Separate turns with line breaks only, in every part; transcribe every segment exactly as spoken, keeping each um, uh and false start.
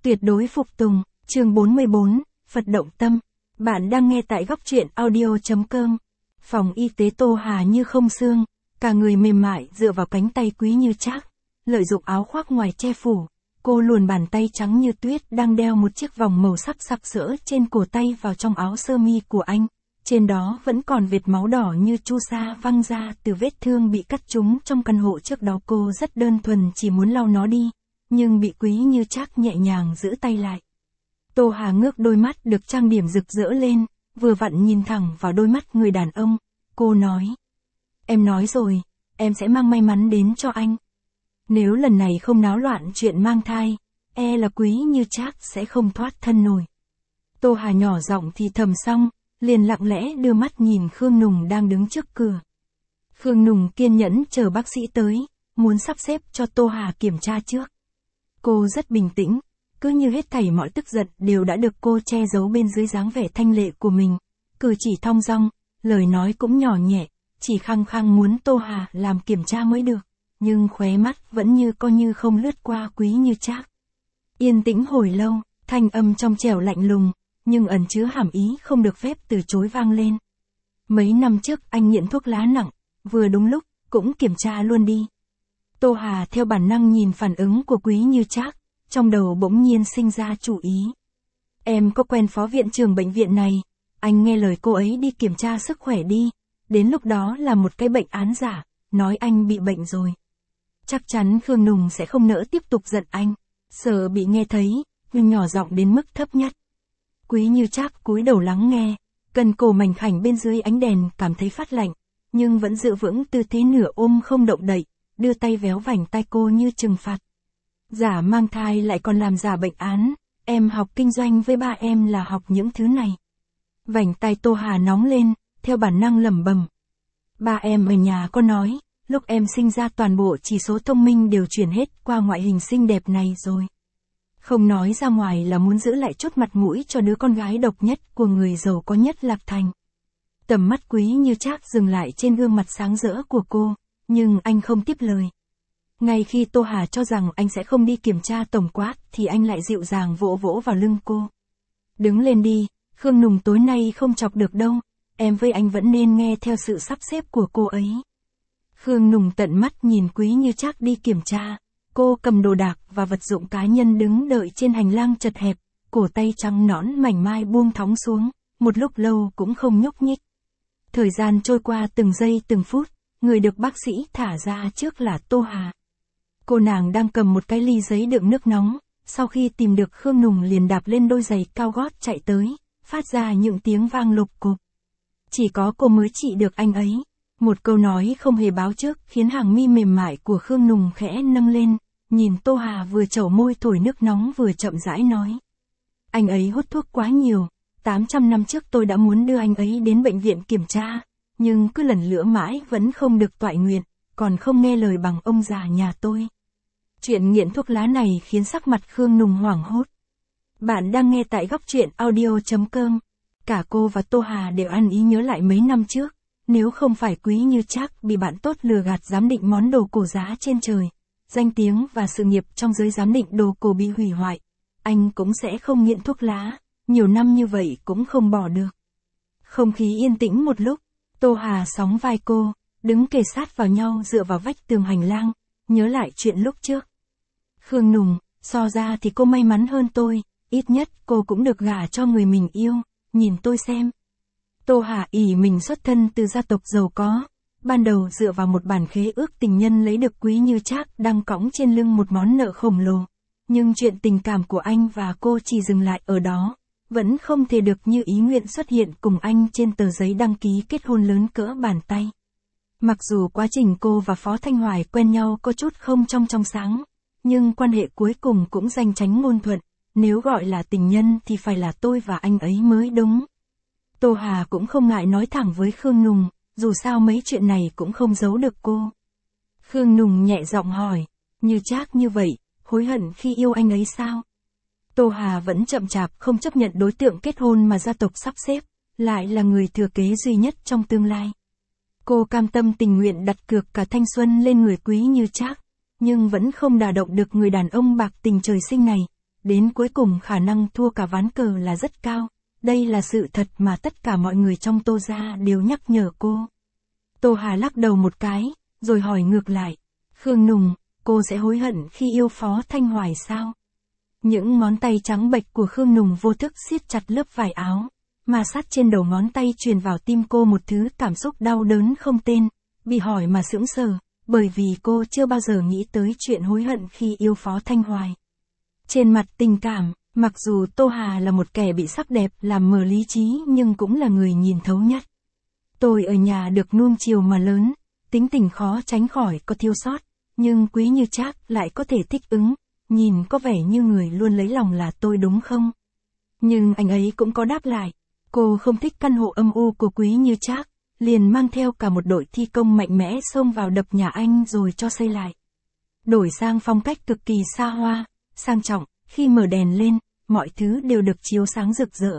Tuyệt đối phục tùng, chương bốn mươi bốn, Phật động tâm. Bạn đang nghe tại góc truyện audio.com. Phòng y tế Tô Hà như không xương, cả người mềm mại dựa vào cánh tay Quý Như Trác. Lợi dụng áo khoác ngoài che phủ, cô luồn bàn tay trắng như tuyết đang đeo một chiếc vòng màu sắc sặc sỡ trên cổ tay vào trong áo sơ mi của anh. Trên đó vẫn còn vệt máu đỏ như chu sa văng ra từ vết thương bị cắt trúng trong căn hộ trước đó. Cô rất đơn thuần chỉ muốn lau nó đi, nhưng bị Quý Như Trác nhẹ nhàng giữ tay lại. Tô Hà ngước đôi mắt được trang điểm rực rỡ lên, vừa vặn nhìn thẳng vào đôi mắt người đàn ông. Cô nói: "Em nói rồi, em sẽ mang may mắn đến cho anh. Nếu lần này không náo loạn chuyện mang thai, e là Quý Như Trác sẽ không thoát thân nổi." Tô Hà nhỏ giọng thì thầm xong, liền lặng lẽ đưa mắt nhìn Khương Nùng đang đứng trước cửa. Khương Nùng kiên nhẫn chờ bác sĩ tới, muốn sắp xếp cho Tô Hà kiểm tra trước. Cô rất bình tĩnh, cứ như hết thảy mọi tức giận đều đã được cô che giấu bên dưới dáng vẻ thanh lệ của mình. Cử chỉ thong dong, lời nói cũng nhỏ nhẹ, chỉ khăng khăng muốn Tô Hà làm kiểm tra mới được, nhưng khóe mắt vẫn như coi như không lướt qua Quý Như Trác. Yên tĩnh hồi lâu, thanh âm trong trẻo lạnh lùng, nhưng ẩn chứa hàm ý không được phép từ chối vang lên. "Mấy năm trước anh nghiện thuốc lá nặng, vừa đúng lúc, cũng kiểm tra luôn đi." Tô Hà theo bản năng nhìn phản ứng của Quý Như Trác, trong đầu bỗng nhiên sinh ra chủ ý. "Em có quen phó viện trưởng bệnh viện này, anh nghe lời cô ấy đi kiểm tra sức khỏe đi, đến lúc đó là một cái bệnh án giả, nói anh bị bệnh rồi." Chắc chắn Khương Nùng sẽ không nỡ tiếp tục giận anh, sợ bị nghe thấy, nhưng nhỏ giọng đến mức thấp nhất. Quý Như Trác cúi đầu lắng nghe, cần cổ mảnh khảnh bên dưới ánh đèn cảm thấy phát lạnh, nhưng vẫn giữ vững tư thế nửa ôm không động đậy, đưa tay véo vành tai cô như trừng phạt. "Giả mang thai lại còn làm giả bệnh án, em học kinh doanh với ba em là học những thứ này." Vành tai Tô Hà nóng lên, theo bản năng lẩm bẩm: "Ba em ở nhà có nói, lúc em sinh ra toàn bộ chỉ số thông minh đều chuyển hết qua ngoại hình xinh đẹp này rồi. Không nói ra ngoài là muốn giữ lại chút mặt mũi cho đứa con gái độc nhất của người giàu có nhất Lạc Thành." Tầm mắt Quý Như Trác dừng lại trên gương mặt sáng rỡ của cô, nhưng anh không tiếp lời. Ngay khi Tô Hà cho rằng anh sẽ không đi kiểm tra tổng quát thì anh lại dịu dàng vỗ vỗ vào lưng cô. "Đứng lên đi, Khương Nùng tối nay không chọc được đâu, em với anh vẫn nên nghe theo sự sắp xếp của cô ấy." Khương Nùng tận mắt nhìn Quý Như Trác đi kiểm tra. Cô cầm đồ đạc và vật dụng cá nhân đứng đợi trên hành lang chật hẹp, cổ tay trắng nõn mảnh mai buông thõng xuống, một lúc lâu cũng không nhúc nhích. Thời gian trôi qua từng giây từng phút, người được bác sĩ thả ra trước là Tô Hà. Cô nàng đang cầm một cái ly giấy đựng nước nóng, sau khi tìm được Khương Nùng liền đạp lên đôi giày cao gót chạy tới, phát ra những tiếng vang lục cục. Chỉ có cô mới trị được anh ấy. Một câu nói không hề báo trước khiến hàng mi mềm mại của Khương Nùng khẽ nâng lên, nhìn Tô Hà vừa chẩu môi thổi nước nóng vừa chậm rãi nói: "Anh ấy hút thuốc quá nhiều, tám trăm năm trước tôi đã muốn đưa anh ấy đến bệnh viện kiểm tra, nhưng cứ lần lữa mãi vẫn không được toại nguyện, còn không nghe lời bằng ông già nhà tôi." Chuyện nghiện thuốc lá này khiến sắc mặt Khương Nùng hoảng hốt. Bạn đang nghe tại góc truyện audio.com. Cả cô và Tô Hà đều ăn ý nhớ lại mấy năm trước, nếu không phải Quý Như Trác bị bạn tốt lừa gạt giám định món đồ cổ giá trên trời, danh tiếng và sự nghiệp trong giới giám định đồ cổ bị hủy hoại, anh cũng sẽ không nghiện thuốc lá, nhiều năm như vậy cũng không bỏ được. Không khí yên tĩnh một lúc, Tô Hà sóng vai cô, đứng kề sát vào nhau dựa vào vách tường hành lang, nhớ lại chuyện lúc trước. "Khương Nùng, so ra thì cô may mắn hơn tôi, ít nhất cô cũng được gả cho người mình yêu, nhìn tôi xem." Tô Hà ỷ mình xuất thân từ gia tộc giàu có, ban đầu dựa vào một bản khế ước tình nhân lấy được Quý Như Trác đang cõng trên lưng một món nợ khổng lồ, nhưng chuyện tình cảm của anh và cô chỉ dừng lại ở đó, vẫn không thể được như ý nguyện xuất hiện cùng anh trên tờ giấy đăng ký kết hôn lớn cỡ bàn tay. Mặc dù quá trình cô và Phó Thanh Hoài quen nhau có chút không trong trong sáng, nhưng quan hệ cuối cùng cũng danh chánh ngôn thuận, nếu gọi là tình nhân thì phải là tôi và anh ấy mới đúng. Tô Hà cũng không ngại nói thẳng với Khương Nùng, dù sao mấy chuyện này cũng không giấu được cô. Khương Nùng nhẹ giọng hỏi: "Như Trác như vậy, hối hận khi yêu anh ấy sao?" Tô Hà vẫn chậm chạp không chấp nhận đối tượng kết hôn mà gia tộc sắp xếp, lại là người thừa kế duy nhất trong tương lai. Cô cam tâm tình nguyện đặt cược cả thanh xuân lên người Quý Như Trác, nhưng vẫn không đả động được người đàn ông bạc tình trời sinh này, đến cuối cùng khả năng thua cả ván cờ là rất cao. Đây là sự thật mà tất cả mọi người trong Tô gia đều nhắc nhở cô. Tô Hà lắc đầu một cái, rồi hỏi ngược lại. Khương Nùng, cô sẽ hối hận khi yêu Phó Thanh Hoài sao? Những ngón tay trắng bệch của Khương Nùng vô thức siết chặt lớp vải áo, mà sát trên đầu ngón tay truyền vào tim cô một thứ cảm xúc đau đớn không tên, bị hỏi mà sững sờ, bởi vì cô chưa bao giờ nghĩ tới chuyện hối hận khi yêu Phó Thanh Hoài. Trên mặt tình cảm, mặc dù Tô Hà là một kẻ bị sắc đẹp làm mờ lý trí nhưng cũng là người nhìn thấu nhất. Tôi ở nhà được nuông chiều mà lớn, tính tình khó tránh khỏi có thiếu sót, nhưng Quý Như Trác lại có thể thích ứng, nhìn có vẻ như người luôn lấy lòng là tôi đúng không? Nhưng anh ấy cũng có đáp lại, cô không thích căn hộ âm u của Quý Như Trác, liền mang theo cả một đội thi công mạnh mẽ xông vào đập nhà anh rồi cho xây lại. Đổi sang phong cách cực kỳ xa hoa, sang trọng, khi mở đèn lên, mọi thứ đều được chiếu sáng rực rỡ.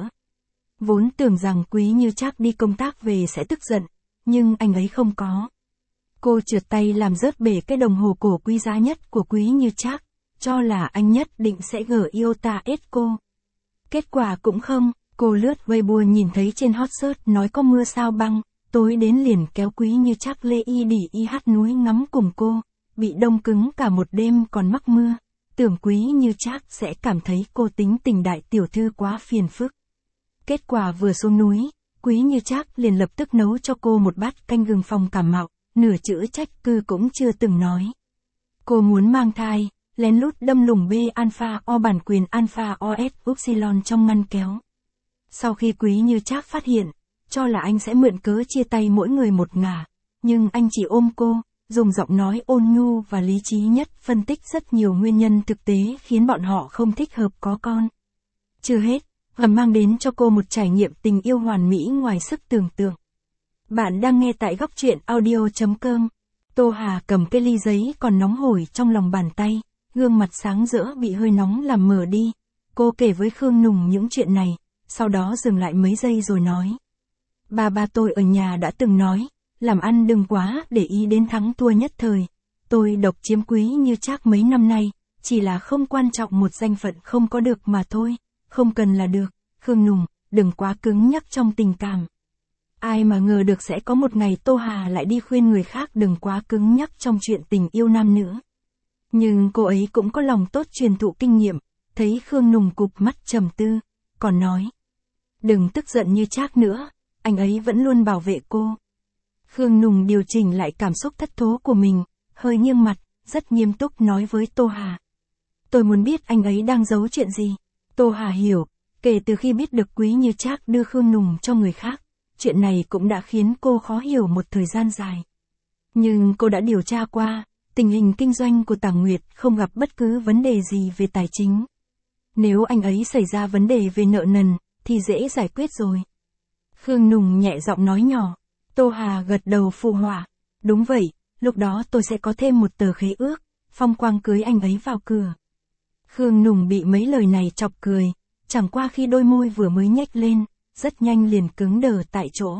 Vốn tưởng rằng Quý Như Trác đi công tác về sẽ tức giận, nhưng anh ấy không có. Cô trượt tay làm rớt bể cái đồng hồ cổ quý giá nhất của Quý Như Trác, cho là anh nhất định sẽ gở yêu ta ết cô. Kết quả cũng không, cô lướt Weibo nhìn thấy trên hot search nói có mưa sao băng, tối đến liền kéo Quý Như Trác lê y đỉ y hát núi ngắm cùng cô, bị đông cứng cả một đêm còn mắc mưa, tưởng Quý Như Trác sẽ cảm thấy cô tính tình đại tiểu thư quá phiền phức. Kết quả vừa xuống núi, Quý Như Trác liền lập tức nấu cho cô một bát canh gừng phong cảm mạo, nửa chữ trách cứ cũng chưa từng nói. Cô muốn mang thai, lén lút đâm lủng B alpha O bản quyền alpha O S upsilon trong ngăn kéo. Sau khi Quý Như Trác phát hiện, cho là anh sẽ mượn cớ chia tay mỗi người một ngả, nhưng anh chỉ ôm cô, dùng giọng nói ôn nhu và lý trí nhất phân tích rất nhiều nguyên nhân thực tế khiến bọn họ không thích hợp có con. Chưa hết, và mang đến cho cô một trải nghiệm tình yêu hoàn mỹ ngoài sức tưởng tượng. Bạn đang nghe tại góc truyện audio chấm com. Tô Hà cầm cái ly giấy còn nóng hổi trong lòng bàn tay, gương mặt sáng rỡ bị hơi nóng làm mờ đi. Cô kể với Khương Nùng những chuyện này, sau đó dừng lại mấy giây rồi nói. Ba ba tôi ở nhà đã từng nói, làm ăn đừng quá để ý đến thắng thua nhất thời. Tôi độc chiếm Quý Như Trác mấy năm nay, chỉ là không quan trọng một danh phận không có được mà thôi, không cần là được. Khương Nùng, đừng quá cứng nhắc trong tình cảm. Ai mà ngờ được sẽ có một ngày Tô Hà lại đi khuyên người khác đừng quá cứng nhắc trong chuyện tình yêu nam nữ. Nhưng cô ấy cũng có lòng tốt truyền thụ kinh nghiệm, thấy Khương Nùng cụp mắt trầm tư, còn nói. Đừng tức giận như Trác nữa, anh ấy vẫn luôn bảo vệ cô. Khương Nùng điều chỉnh lại cảm xúc thất thố của mình, hơi nghiêng mặt, rất nghiêm túc nói với Tô Hà. Tôi muốn biết anh ấy đang giấu chuyện gì. Tô Hà hiểu, kể từ khi biết được Quý Như Trác đưa Khương Nùng cho người khác, chuyện này cũng đã khiến cô khó hiểu một thời gian dài. Nhưng cô đã điều tra qua, tình hình kinh doanh của Tàng Nguyệt không gặp bất cứ vấn đề gì về tài chính. Nếu anh ấy xảy ra vấn đề về nợ nần, thì dễ giải quyết rồi. Khương Nùng nhẹ giọng nói nhỏ. Tô Hà gật đầu phụ họa. Đúng vậy, lúc đó tôi sẽ có thêm một tờ khế ước, phong quang cưới anh ấy vào cửa. Khương Nùng bị mấy lời này chọc cười, chẳng qua khi đôi môi vừa mới nhếch lên, rất nhanh liền cứng đờ tại chỗ.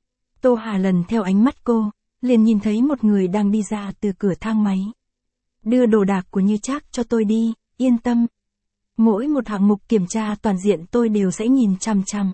Tô Hà lần theo ánh mắt cô, liền nhìn thấy một người đang đi ra từ cửa thang máy. Đưa đồ đạc của Như Trác cho tôi đi, yên tâm. Mỗi một hạng mục kiểm tra toàn diện tôi đều sẽ nhìn chằm chằm.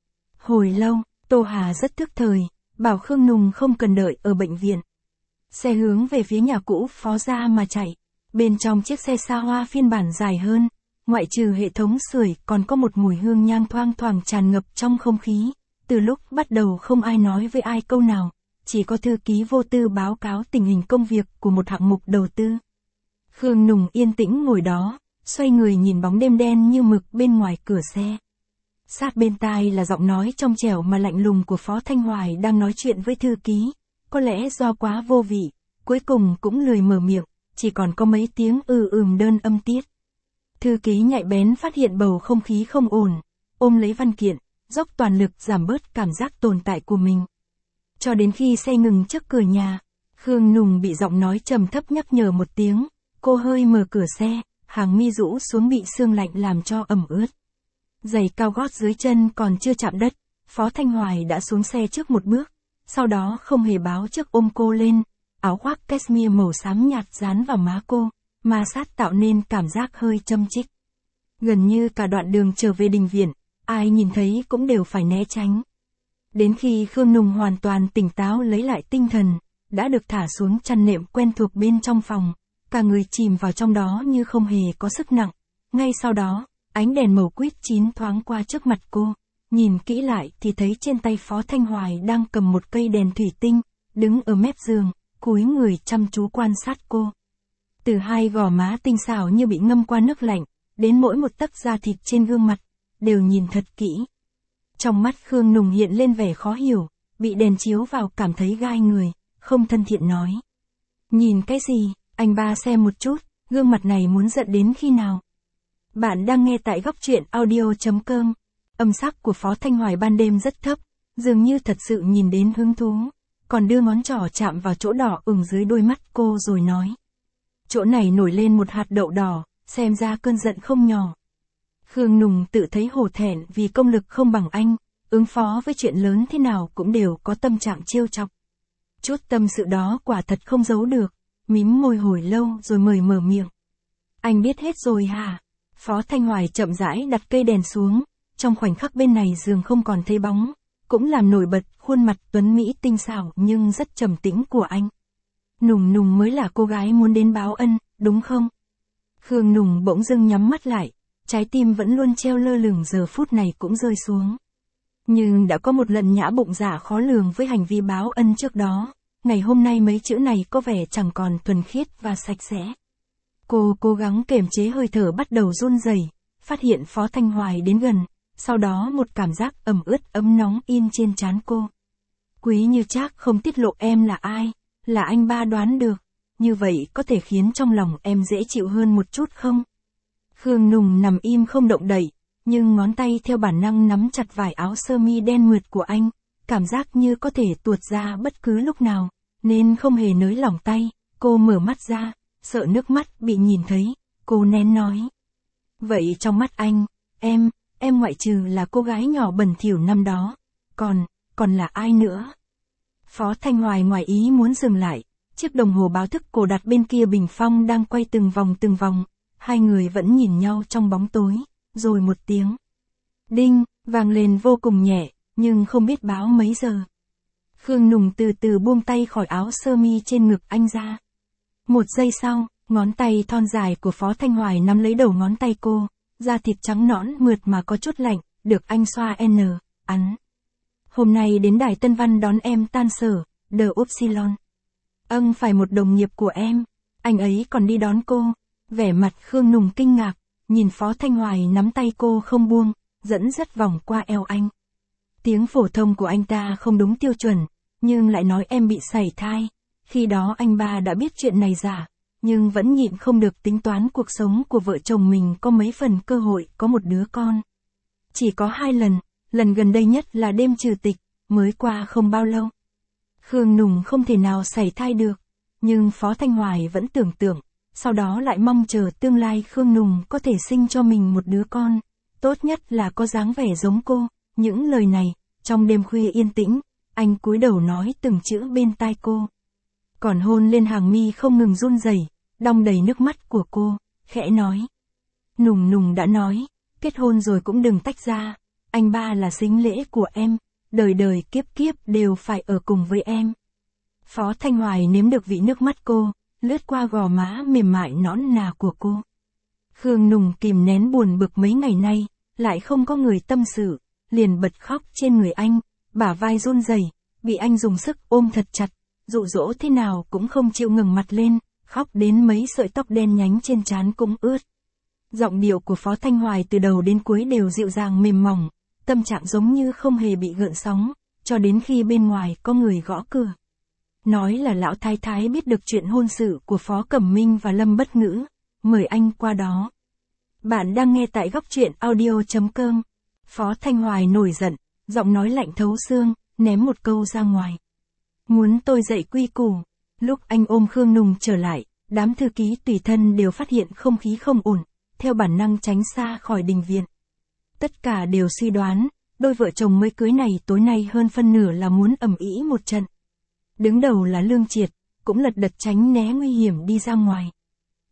Hồi lâu, Tô Hà rất thức thời, bảo Khương Nùng không cần đợi ở bệnh viện. Xe hướng về phía nhà cũ Phó gia mà chạy. Bên trong chiếc xe xa hoa phiên bản dài hơn, ngoại trừ hệ thống sưởi còn có một mùi hương nhang thoang thoảng tràn ngập trong không khí. Từ lúc bắt đầu không ai nói với ai câu nào, chỉ có thư ký vô tư báo cáo tình hình công việc của một hạng mục đầu tư. Khương Nùng yên tĩnh ngồi đó, xoay người nhìn bóng đêm đen như mực bên ngoài cửa xe. Sát bên tai là giọng nói trong trẻo mà lạnh lùng của Phó Thanh Hoài đang nói chuyện với thư ký. Có lẽ do quá vô vị, cuối cùng cũng lười mở miệng, chỉ còn có mấy tiếng ừ ừm đơn âm tiết. Thư ký nhạy bén phát hiện bầu không khí không ổn, ôm lấy văn kiện, dốc toàn lực giảm bớt cảm giác tồn tại của mình. Cho đến khi xe ngừng trước cửa nhà, Khương Nùng bị giọng nói trầm thấp nhắc nhở một tiếng, cô hơi mở cửa xe, hàng mi rũ xuống bị sương lạnh làm cho ẩm ướt. Giày cao gót dưới chân còn chưa chạm đất, Phó Thanh Hoài đã xuống xe trước một bước, sau đó không hề báo trước ôm cô lên, áo khoác cashmere màu xám nhạt dán vào má cô, ma sát tạo nên cảm giác hơi châm chích. Gần như cả đoạn đường trở về đình viện, ai nhìn thấy cũng đều phải né tránh. Đến khi Khương Nùng hoàn toàn tỉnh táo lấy lại tinh thần, đã được thả xuống chăn nệm quen thuộc bên trong phòng, cả người chìm vào trong đó như không hề có sức nặng. Ngay sau đó, ánh đèn màu quýt chín thoáng qua trước mặt cô, nhìn kỹ lại thì thấy trên tay Phó Thanh Hoài đang cầm một cây đèn thủy tinh, đứng ở mép giường, cúi người chăm chú quan sát cô. Từ hai gò má tinh xảo như bị ngâm qua nước lạnh, đến mỗi một tấc da thịt trên gương mặt, đều nhìn thật kỹ. Trong mắt Khương Nùng hiện lên vẻ khó hiểu, bị đèn chiếu vào cảm thấy gai người, không thân thiện nói. Nhìn cái gì, anh ba xem một chút, gương mặt này muốn giận đến khi nào. Bạn đang nghe tại góc truyện audio chấm com. Âm sắc của Phó Thanh Hoài ban đêm rất thấp, dường như thật sự nhìn đến hứng thú, còn đưa ngón trỏ chạm vào chỗ đỏ ửng dưới đôi mắt cô rồi nói. Chỗ này nổi lên một hạt đậu đỏ, xem ra cơn giận không nhỏ. Khương Nùng tự thấy hổ thẹn vì công lực không bằng anh, ứng phó với chuyện lớn thế nào cũng đều có tâm trạng trêu chọc. Chút tâm sự đó quả thật không giấu được, mím môi hồi lâu rồi mời mở miệng. Anh biết hết rồi hả? Phó Thanh Hoài chậm rãi đặt cây đèn xuống, trong khoảnh khắc bên này giường không còn thấy bóng, cũng làm nổi bật khuôn mặt tuấn mỹ tinh xảo nhưng rất trầm tĩnh của anh. Nùng Nùng mới là cô gái muốn đến báo ân, đúng không? Khương Nùng bỗng dưng nhắm mắt lại, trái tim vẫn luôn treo lơ lửng giờ phút này cũng rơi xuống. Nhưng đã có một lần nhã bụng dạ khó lường với hành vi báo ân trước đó, ngày hôm nay mấy chữ này có vẻ chẳng còn thuần khiết và sạch sẽ. Cô cố gắng kiềm chế hơi thở bắt đầu run rẩy, phát hiện Phó Thanh Hoài đến gần, sau đó một cảm giác ẩm ướt ấm nóng in trên trán cô. Quý Như Trác không tiết lộ em là ai, là anh ba đoán được, như vậy có thể khiến trong lòng em dễ chịu hơn một chút không? Khương Nùng nằm im không động đậy, nhưng ngón tay theo bản năng nắm chặt vải áo sơ mi đen mượt của anh, cảm giác như có thể tuột ra bất cứ lúc nào, nên không hề nới lỏng tay. Cô mở mắt ra, sợ nước mắt bị nhìn thấy, cô nén nói. Vậy trong mắt anh, em, em ngoại trừ là cô gái nhỏ bẩn thỉu năm đó, còn, còn là ai nữa? Phó Thanh Hoài ngoài ý muốn dừng lại, chiếc đồng hồ báo thức cổ đặt bên kia bình phong đang quay từng vòng từng vòng, hai người vẫn nhìn nhau trong bóng tối, rồi một tiếng đinh, vang lên vô cùng nhẹ, nhưng không biết báo mấy giờ. Khương Nùng từ từ buông tay khỏi áo sơ mi trên ngực anh ra. Một giây sau, ngón tay thon dài của Phó Thanh Hoài nắm lấy đầu ngón tay cô, da thịt trắng nõn mượt mà có chút lạnh, được anh xoa n, ắn. Hôm nay đến Đài Tân Văn đón em tan sở, The Upsilon. Âng phải một đồng nghiệp của em, anh ấy còn đi đón cô. Vẻ mặt Khương Nùng kinh ngạc, nhìn Phó Thanh Hoài nắm tay cô không buông, dẫn dắt vòng qua eo anh. Tiếng phổ thông của anh ta không đúng tiêu chuẩn, nhưng lại nói em bị sảy thai. Khi đó anh ba đã biết chuyện này giả, nhưng vẫn nhịn không được tính toán cuộc sống của vợ chồng mình có mấy phần cơ hội có một đứa con. Chỉ có hai lần, lần gần đây nhất là đêm trừ tịch, mới qua không bao lâu. Khương Nùng không thể nào sảy thai được, nhưng Phó Thanh Hoài vẫn tưởng tượng, sau đó lại mong chờ tương lai Khương Nùng có thể sinh cho mình một đứa con, tốt nhất là có dáng vẻ giống cô. Những lời này, trong đêm khuya yên tĩnh, anh cúi đầu nói từng chữ bên tai cô. Còn hôn lên hàng mi không ngừng run rẩy, đong đầy nước mắt của cô, khẽ nói. Nùng Nùng đã nói, kết hôn rồi cũng đừng tách ra, anh ba là sính lễ của em, đời đời kiếp kiếp đều phải ở cùng với em. Phó Thanh Hoài nếm được vị nước mắt cô, lướt qua gò má mềm mại nõn nà của cô. Khương Nùng kìm nén buồn bực mấy ngày nay, lại không có người tâm sự, liền bật khóc trên người anh, bả vai run rẩy, bị anh dùng sức ôm thật chặt, dụ dỗ thế nào cũng không chịu ngẩng mặt lên, khóc đến mấy sợi tóc đen nhánh trên trán cũng ướt. Giọng điệu của Phó Thanh Hoài từ đầu đến cuối đều dịu dàng mềm mỏng, tâm trạng giống như không hề bị gợn sóng, cho đến khi bên ngoài có người gõ cửa. Nói là lão thái thái biết được chuyện hôn sự của Phó Cẩm Minh và Lâm Bất Ngữ, mời anh qua đó. Bạn đang nghe tại góc truyện audio chấm com. Phó Thanh Hoài nổi giận, giọng nói lạnh thấu xương, ném một câu ra ngoài. Muốn tôi dạy quy củ. Lúc anh ôm Khương Nùng trở lại, đám thư ký tùy thân đều phát hiện không khí không ổn, theo bản năng tránh xa khỏi đình viện. Tất cả đều suy đoán, đôi vợ chồng mới cưới này tối nay hơn phân nửa là muốn ầm ĩ một trận. Đứng đầu là Lương Triệt, cũng lật đật tránh né nguy hiểm đi ra ngoài.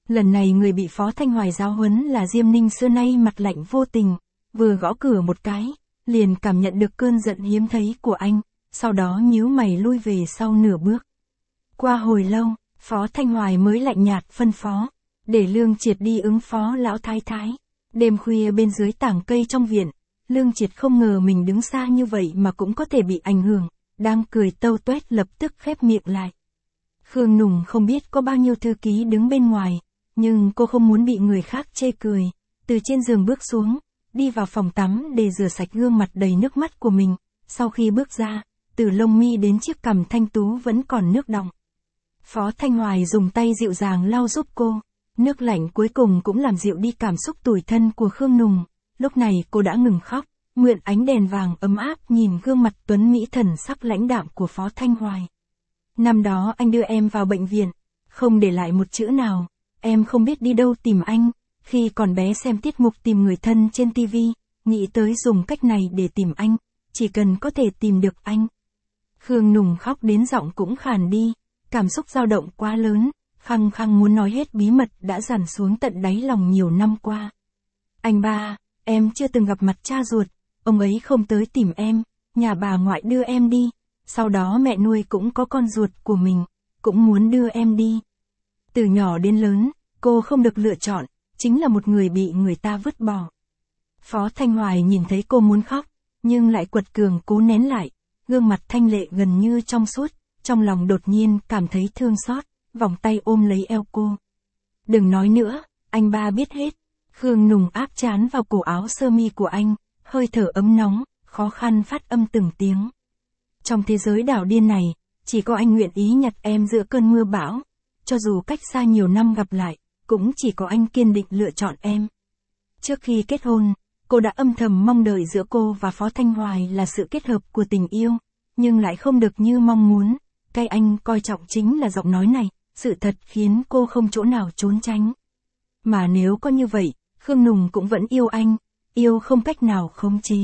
Lần này người bị Phó Thanh Hoài giáo huấn là Diêm Ninh xưa nay mặt lạnh vô tình, vừa gõ cửa một cái, liền cảm nhận được cơn giận hiếm thấy của anh, sau đó nhíu mày lui về sau nửa bước. Qua hồi lâu, Phó Thanh Hoài mới lạnh nhạt phân phó, để Lương Triệt đi ứng phó lão thái thái. Đêm khuya bên dưới tảng cây trong viện, Lương Triệt không ngờ mình đứng xa như vậy mà cũng có thể bị ảnh hưởng, đang cười tâu tuét lập tức khép miệng lại. Khương Nùng không biết có bao nhiêu thư ký đứng bên ngoài, nhưng cô không muốn bị người khác chê cười, từ trên giường bước xuống, đi vào phòng tắm để rửa sạch gương mặt đầy nước mắt của mình, sau khi bước ra, từ lông mi đến chiếc cằm thanh tú vẫn còn nước đọng. Phó Thanh Hoài dùng tay dịu dàng lau giúp cô, nước lạnh cuối cùng cũng làm dịu đi cảm xúc tủi thân của Khương Nùng, lúc này cô đã ngừng khóc, mượn ánh đèn vàng ấm áp nhìn gương mặt tuấn mỹ thần sắc lãnh đạm của Phó Thanh Hoài. Năm đó anh đưa em vào bệnh viện, không để lại một chữ nào, em không biết đi đâu tìm anh, khi còn bé xem tiết mục tìm người thân trên ti vi, nghĩ tới dùng cách này để tìm anh, chỉ cần có thể tìm được anh. Khương Nùng khóc đến giọng cũng khàn đi, cảm xúc dao động quá lớn, khăng khăng muốn nói hết bí mật đã dằn xuống tận đáy lòng nhiều năm qua. Anh ba, em chưa từng gặp mặt cha ruột, ông ấy không tới tìm em, nhà bà ngoại đưa em đi, sau đó mẹ nuôi cũng có con ruột của mình, cũng muốn đưa em đi. Từ nhỏ đến lớn, cô không được lựa chọn, chính là một người bị người ta vứt bỏ. Phó Thanh Hoài nhìn thấy cô muốn khóc, nhưng lại quật cường cố nén lại, gương mặt thanh lệ gần như trong suốt, trong lòng đột nhiên cảm thấy thương xót, vòng tay ôm lấy eo cô. Đừng nói nữa, anh ba biết hết. Khương Nùng áp trán vào cổ áo sơ mi của anh, hơi thở ấm nóng, khó khăn phát âm từng tiếng. Trong thế giới đảo điên này, chỉ có anh nguyện ý nhặt em giữa cơn mưa bão, cho dù cách xa nhiều năm gặp lại, cũng chỉ có anh kiên định lựa chọn em. Trước khi kết hôn, cô đã âm thầm mong đợi giữa cô và Phó Thanh Hoài là sự kết hợp của tình yêu, nhưng lại không được như mong muốn. Cái anh coi trọng chính là giọng nói này, sự thật khiến cô không chỗ nào trốn tránh. Mà nếu có như vậy, Khương Nùng cũng vẫn yêu anh, yêu không cách nào khống chế.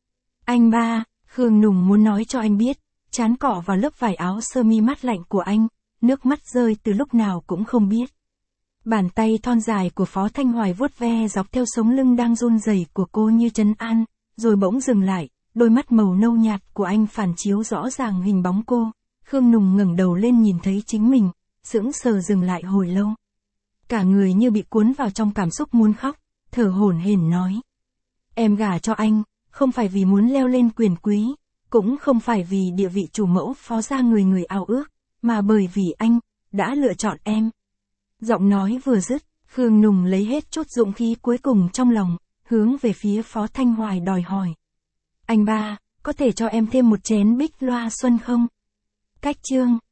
Anh ba, Khương Nùng muốn nói cho anh biết, chán cọ vào lớp vải áo sơ mi mát lạnh của anh, nước mắt rơi từ lúc nào cũng không biết. Bàn tay thon dài của Phó Thanh Hoài vuốt ve dọc theo sống lưng đang run rẩy của cô như trấn an, rồi bỗng dừng lại, đôi mắt màu nâu nhạt của anh phản chiếu rõ ràng hình bóng cô. Khương Nùng ngẩng đầu lên nhìn thấy chính mình, sững sờ dừng lại hồi lâu. Cả người như bị cuốn vào trong cảm xúc muốn khóc, thở hổn hển nói. Em gả cho anh, không phải vì muốn leo lên quyền quý, cũng không phải vì địa vị chủ mẫu phó gia người người ao ước, mà bởi vì anh đã lựa chọn em. Giọng nói vừa dứt, Khương Nùng lấy hết chút dũng khí cuối cùng trong lòng, hướng về phía Phó Thanh Hoài đòi hỏi. Anh ba, có thể cho em thêm một chén bích loa xuân không? Cách chương